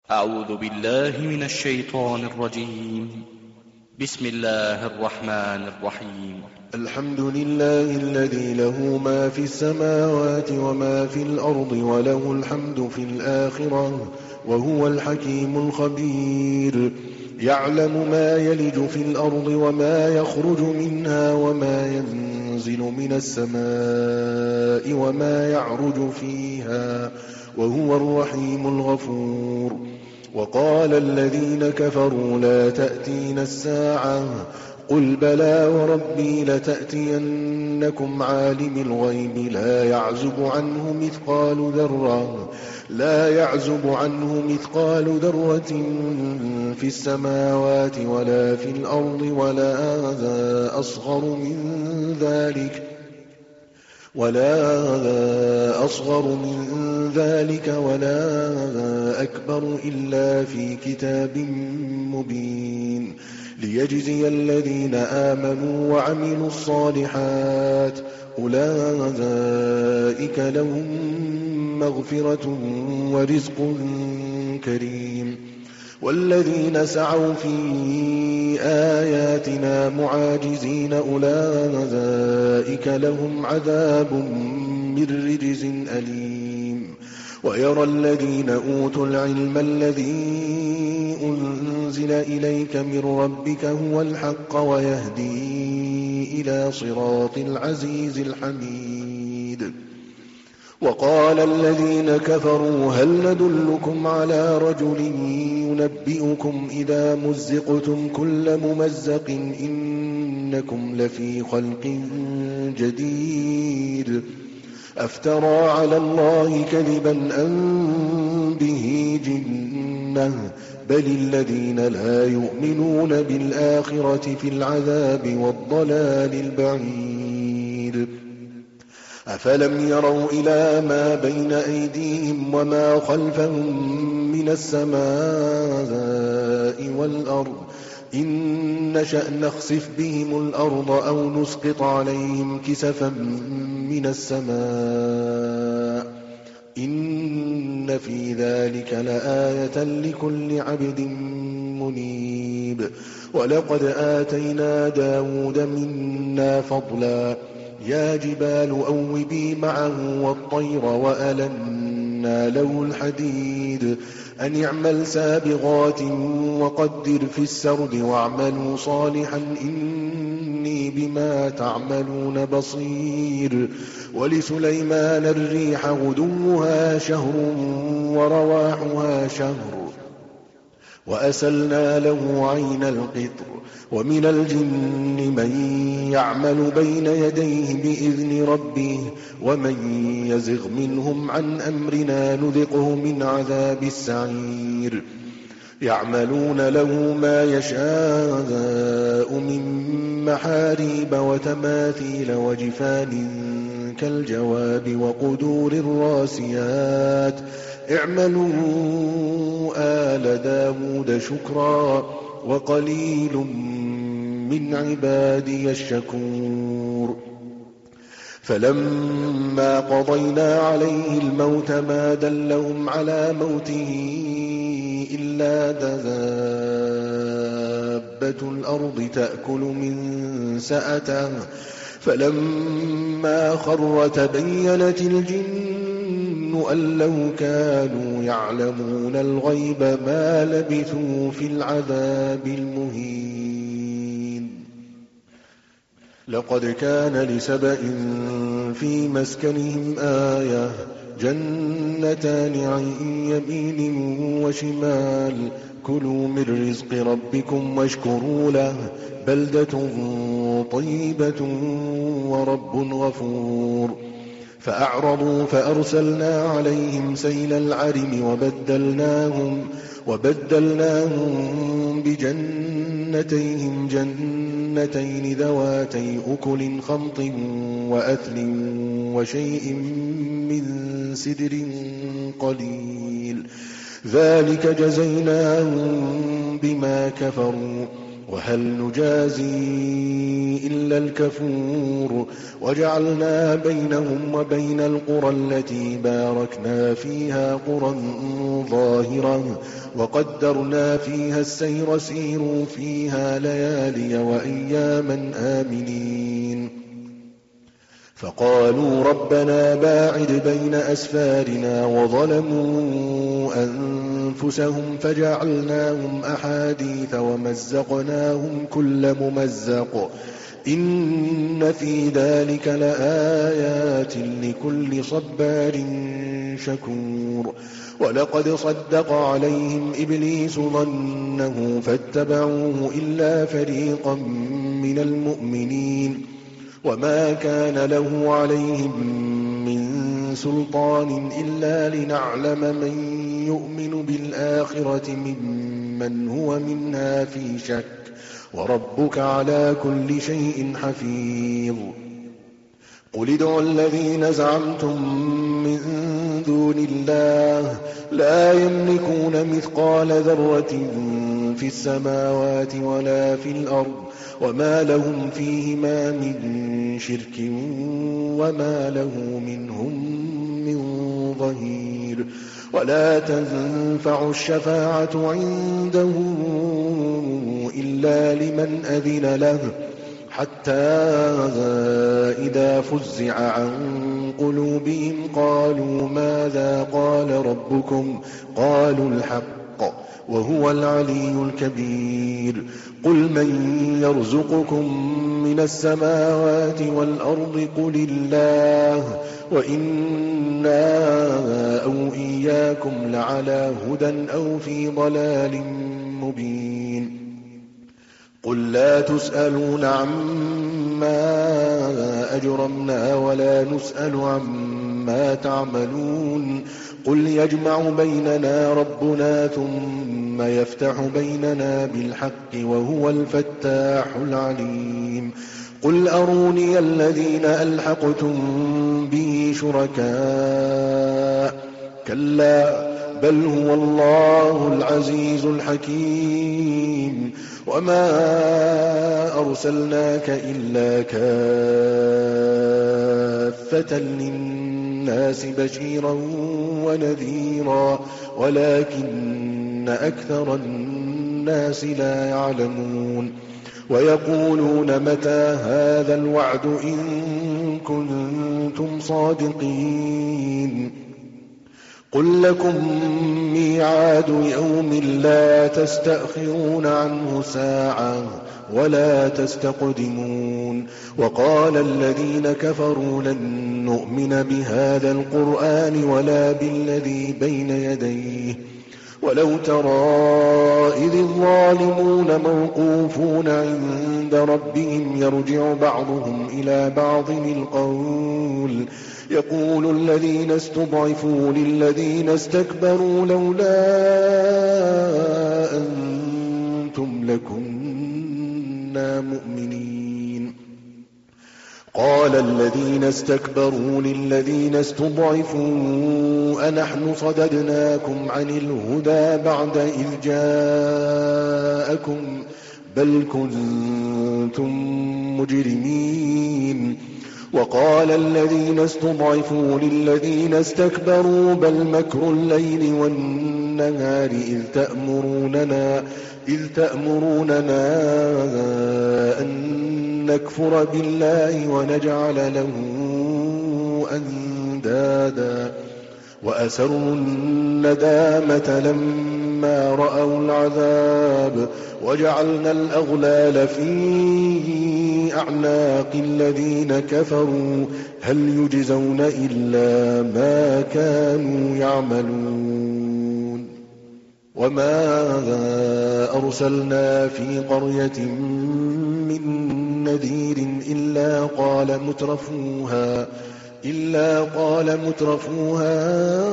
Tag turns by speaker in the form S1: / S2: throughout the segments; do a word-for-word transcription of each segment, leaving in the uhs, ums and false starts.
S1: أعوذ بالله من الشيطان الرجيم. بسم الله الرحمن الرحيم.
S2: الحمد لله الذي له ما في السماوات وما في الأرض وله الحمد في الآخرة وهو الحكيم الخبير. يعلم ما يلج في الأرض وما يخرج منها وما ينزل من السماء وما يعرج فيها وهو الرحيم الغفور. وقال الذين كفروا لا تأتينا الساعة قل بلى وربي لتأتينكم عالم الغيب لا يعزب عنه مثقال ذرة لا يعزب عنه مثقال ذرة في السماوات ولا في الأرض ولا أصغر من ذلك ولا أصغر من ذلك ولا أكبر إلا في كتاب مبين ليجزي الذين آمنوا وعملوا الصالحات أولئك لهم مغفرة ورزق كريم. والذين سعوا في آياتنا معاجزين أولئك لهم عذاب من رجز أليم. ويرى الذين أوتوا العلم الذي أنزل إليك من ربك هو الحق ويهدي إلى صراط العزيز الحميد. وقال الذين كفروا هل ندلكم على رجل ينبئكم إذا مزقتم كل ممزق إنكم لفي خلق جديد أفترى على الله كذبا أم به جنة بل الذين لا يؤمنون بالآخرة في العذاب والضلال البعيد. أفلم يروا إلى ما بين أيديهم وما خلفهم من السماء والأرض إن نشأ نخسف بهم الأرض أو نسقط عليهم كسفا من السماء إن في ذلك لآية لكل عبد منيب. ولقد آتينا داود منا فضلا يا جبال أوبي معه والطير وألنا له الحديد أن اعمل سابغات وقدر في السرد واعملوا صالحا إني بما تعملون بصير. ولسليمان الريح غدوها شهر ورواحها شهر وأسلنا له عين القطر. ومن الجن من يعمل بين يديه بإذن ربه ومن يزغ منهم عن أمرنا نذقه من عذاب السعير. يعملون له ما يشاء من محاريب وتماثيل وجفان كالجواب وقدور الراسيات اعملوا آل داود شكرا وقليل من عبادي الشكور. فلما قضينا عليه الموت ما دلهم على موته إلا دابة الأرض تأكل من سأته فلما خر تبينت الجن أن لو كانوا يعلمون الغيب ما لبثوا في العذاب المهين. لقد كان لسبإ في مسكنهم آية جنتان عن يمين وشمال كلوا من رزق ربكم واشكروا له بلدة طيبة ورب غفور. فأعرضوا فأرسلنا عليهم سيل العرم وبدلناهم, وبدلناهم بجنتيهم جنتين ذواتي أكل خمط وأثل وشيء من سدر قليل ذلك جزيناهم بما كفروا وهل نجازي إلا الكفور وجعلنا بينهم وبين القرى التي باركنا فيها قرى ظاهرة وقدرنا فيها السير سيروا فيها ليالي وأياما آمنين فقالوا ربنا باعد بين أسفارنا وظلموا أنفسهم فجعلناهم أحاديث ومزقناهم كل ممزق إن في ذلك لآيات لكل صبار شكور ولقد صدق عليهم إبليس ظنه فاتبعوه إلا فريقا من المؤمنين وما كان له عليهم من سلطان إلا لنعلم من يؤمن بالآخرة ممن هو منها في شك وربك على كل شيء حفيظ قل ادعوا الذين زعمتم من دون الله لا يملكون مثقال ذرة في السماوات ولا في الأرض وما لهم فيهما من شرك وما له منهم من ظهير ولا تنفع الشفاعة عنده إلا لمن أذن له حتى إذا فزع عن قلوبهم قالوا ماذا قال ربكم قالوا الحق وهو العلي الكبير قل من يرزقكم من السماوات والأرض قل الله وإنا أو إياكم لعلى هدى أو في ضلال مبين قل لا تسألون عما أجرمنا ولا نسأل عما تعملون قل يجمع بيننا ربنا ثم يفتح بيننا بالحق وهو الفتاح العليم قل أروني الذين ألحقتم به شركاء كلا بل هو الله العزيز الحكيم وما أرسلناك إلا كافة للناس بشيرا ونذيرا ولكن أكثر الناس لا يعلمون ويقولون متى هذا الوعد إن كنتم صادقين قل لكم ميعاد يوم لا تستأخرون عنه ساعة ولا تستقدمون وقال الذين كفروا لن نؤمن بهذا القرآن ولا بالذي بين يديه ولو ترى إذ الظالمون موقوفون عند ربهم يرجع بعضهم إلى بعض القول يقول الذين استضعفوا للذين استكبروا لولا أنتم لكنا مؤمنين قال الذين استكبروا للذين استضعفوا أنحن صددناكم عن الهدى بعد إذ جاءكم بل كنتم مجرمين وقال الذين استضعفوا للذين استكبروا بل مكر الليل والنهار إذ تأمروننا إذ تأمروننا أن نكفر بالله ونجعل له أندادا وأسروا الندامة لما رأوا العذاب وجعلنا الأغلال في أعناق الذين كفروا هل يجزون إلا ما كانوا يعملون وما أرسلنا في قرية من نذير إلا قال مترفوها إلا قال مترفوها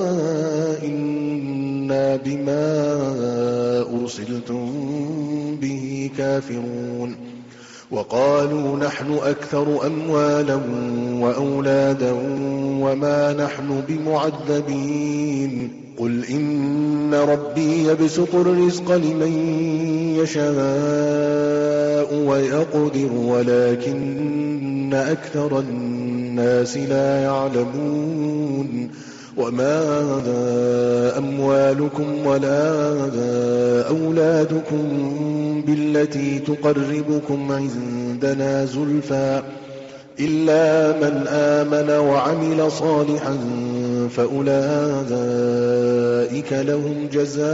S2: إنا بما أرسلتم به كافرون وقالوا نحن أكثر أموالا وأولادا وما نحن بمعذبين قل إن ربي يبسط الرزق لمن يشاء ويقدر ولكن أكثر الناس لا يعلمون وما أموالكم ولا أولادكم بالتي تقربكم عندنا زلفى إلا من آمن وعمل صالحا فأولئك لهم جزاء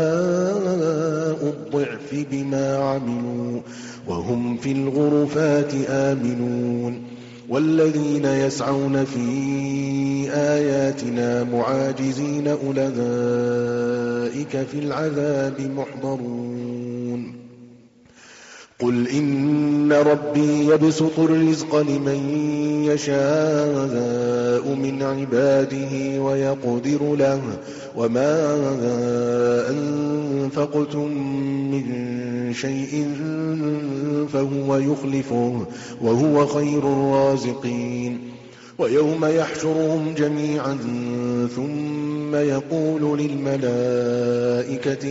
S2: الضعف بما عملوا وهم في الغرفات آمنون والذين يسعون في آياتنا معاجزين أولئك في العذاب محضرون قل إن ربي يبسط الرزق لمن يشاء من عباده ويقدر له وما أنفقتم من شيء فهو يخلفه وهو خير الرازقين ويوم يحشرهم جميعا ثم يقول للملائكة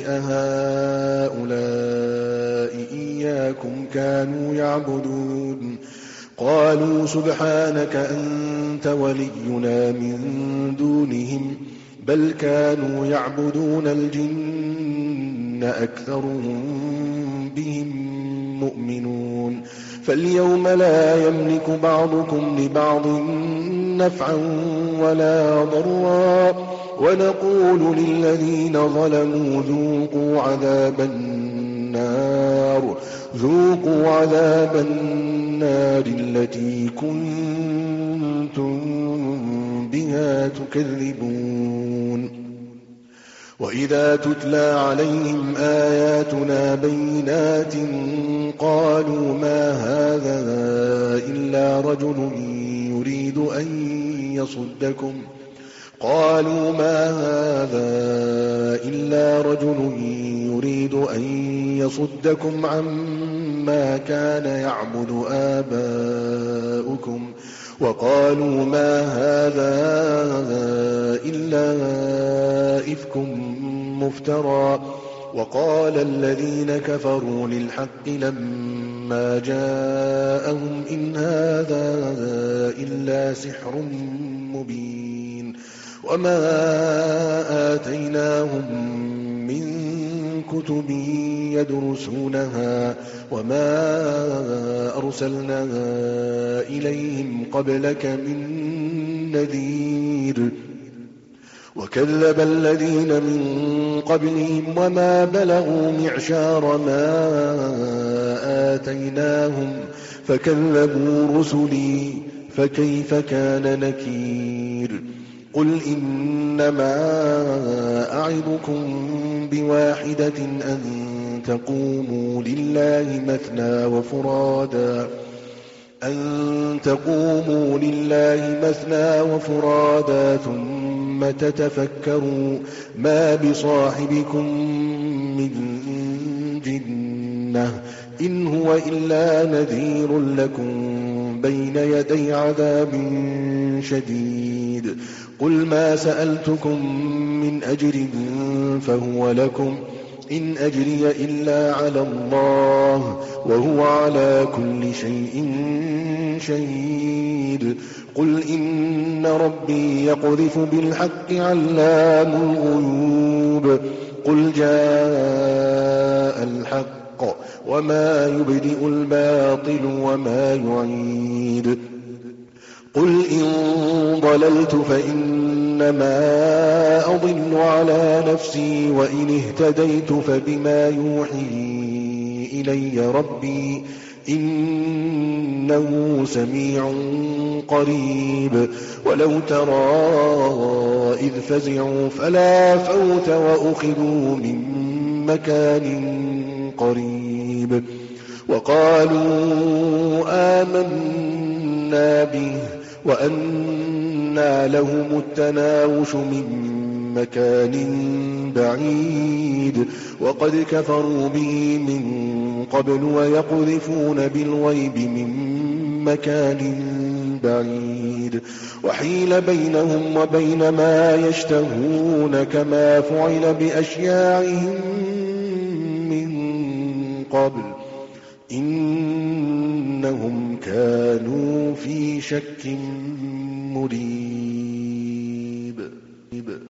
S2: أهؤلاء إياكم كانوا يعبدون قالوا سبحانك أنت ولينا من دونهم بل كانوا يعبدون الجن أكثرهم بهم مؤمنون فاليوم لا يملك بعضكم لبعض نفعا ولا ضرا ونقول للذين ظلموا ذوقوا عذاب النار ذوقوا عذاب النار التي كنتم بها تكذبون وإذا تتلى عليهم آياتنا بينات قالوا ما هذا إلا رجل يريد أن يصدكم قالوا ما هذا إلا رجل يريد أن يصدكم عما كان يعبد آباؤكم وقالوا ما هذا إلا إفك مفترى وقال الذين كفروا للحق لما جاءهم إن هذا إلا سحر مبين وما آتيناهم من كتب يدرسونها وما أرسلنا إليهم قبلك من نذير وكذب الذين من قبلهم وما بلغوا معشار ما آتيناهم فكذبوا رسلي فكيف كان نكير قل إنما أعظكم بواحدة أن تقوموا لله مثنى وفرادا أن تقوموا لله مثنى وفرادا ثم تتفكروا ما بصاحبكم من جنة إن هو إلا نذير لكم بين يدي عذاب شديد قل ما سألتكم من أجر فهو لكم إن أجري إلا على الله وهو على كل شيء شهيد قل إن ربي يقذف بالحق علام الغيوب قل جاء الحق وما يبدئ الباطل وما يعيد قل إن ضللت فإنما أضل على نفسي وإن اهتديت فبما يوحي إلي ربي إنه سميع قريب ولو ترى إذ فزعوا فلا فوت وأخذوا من مكان قريب وقالوا آمنا به وأنى لهم التناوش من مكان بعيد وقد كفروا به من قبل ويقذفون بالغيب من مكان بعيد وحيل بينهم وبين ما يشتهون كما فعل بأشياعهم من قبل إنهم كانوا في شك مريب.